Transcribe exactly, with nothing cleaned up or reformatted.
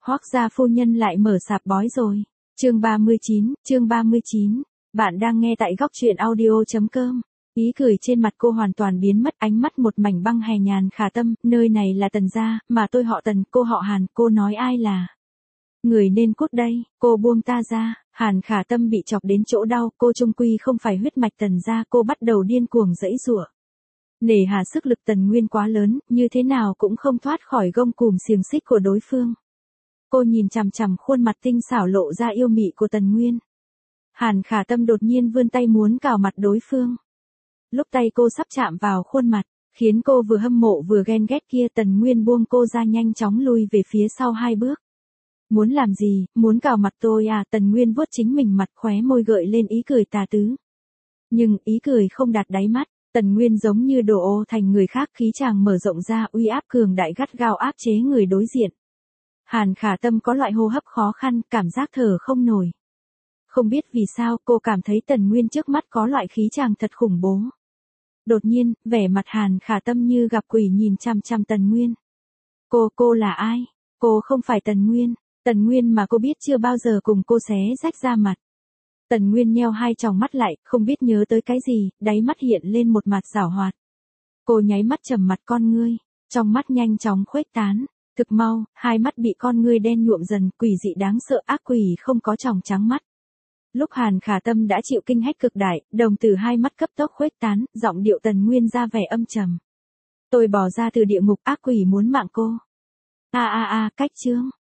Hoác gia phu nhân lại mở sạp bói rồi. Chương ba mươi chín, chương ba mươi chín. Bạn đang nghe tại góc truyện audio chấm com. Ý cười trên mặt cô hoàn toàn biến mất, ánh mắt một mảnh băng hè nhàn khả tâm, nơi này là Tần gia, mà tôi họ Tần, cô họ Hàn, cô nói ai là người nên cút đây, cô buông ta ra. Hàn khả tâm bị chọc đến chỗ đau, cô trung quy không phải huyết mạch Tần gia, cô bắt đầu điên cuồng giãy giụa. Nể hà sức lực Tần Nguyên quá lớn, như thế nào cũng không thoát khỏi gông cùm xiềng xích của đối phương. Cô nhìn chằm chằm khuôn mặt tinh xảo lộ ra yêu mị của Tần Nguyên. Hàn khả tâm đột nhiên vươn tay muốn cào mặt đối phương. Lúc tay cô sắp chạm vào khuôn mặt, khiến cô vừa hâm mộ vừa ghen ghét kia, Tần Nguyên buông cô ra nhanh chóng lui về phía sau hai bước. Muốn làm gì, muốn cào mặt tôi à? Tần Nguyên vuốt chính mình mặt, khóe môi gợi lên ý cười tà tứ. Nhưng ý cười không đạt đáy mắt, Tần Nguyên giống như đổ ô thành người khác, khí chàng mở rộng ra, uy áp cường đại gắt gao áp chế người đối diện. Hàn khả tâm có loại hô hấp khó khăn, cảm giác thở không nổi. Không biết vì sao, cô cảm thấy Tần Nguyên trước mắt có loại khí chàng thật khủng bố. Đột nhiên, vẻ mặt Hàn khả tâm như gặp quỷ nhìn chằm chằm Tần Nguyên. Cô, cô là ai? Cô không phải Tần Nguyên. Tần Nguyên mà cô biết chưa bao giờ cùng cô xé rách ra mặt. Tần Nguyên nheo hai tròng mắt lại, không biết nhớ tới cái gì, đáy mắt hiện lên một mặt giảo hoạt. Cô nháy mắt trầm mặt con ngươi, trong mắt nhanh chóng khuếch tán. Thực mau, hai mắt bị con ngươi đen nhuộm dần, quỷ dị đáng sợ, ác quỷ không có tròng trắng mắt. Lúc Hàn khả tâm đã chịu kinh hách cực đại, đồng tử hai mắt cấp tốc khuếch tán, giọng điệu Tần Nguyên ra vẻ âm trầm. Tôi bỏ ra từ địa ngục, ác quỷ muốn mạng cô. A a a, cách chương.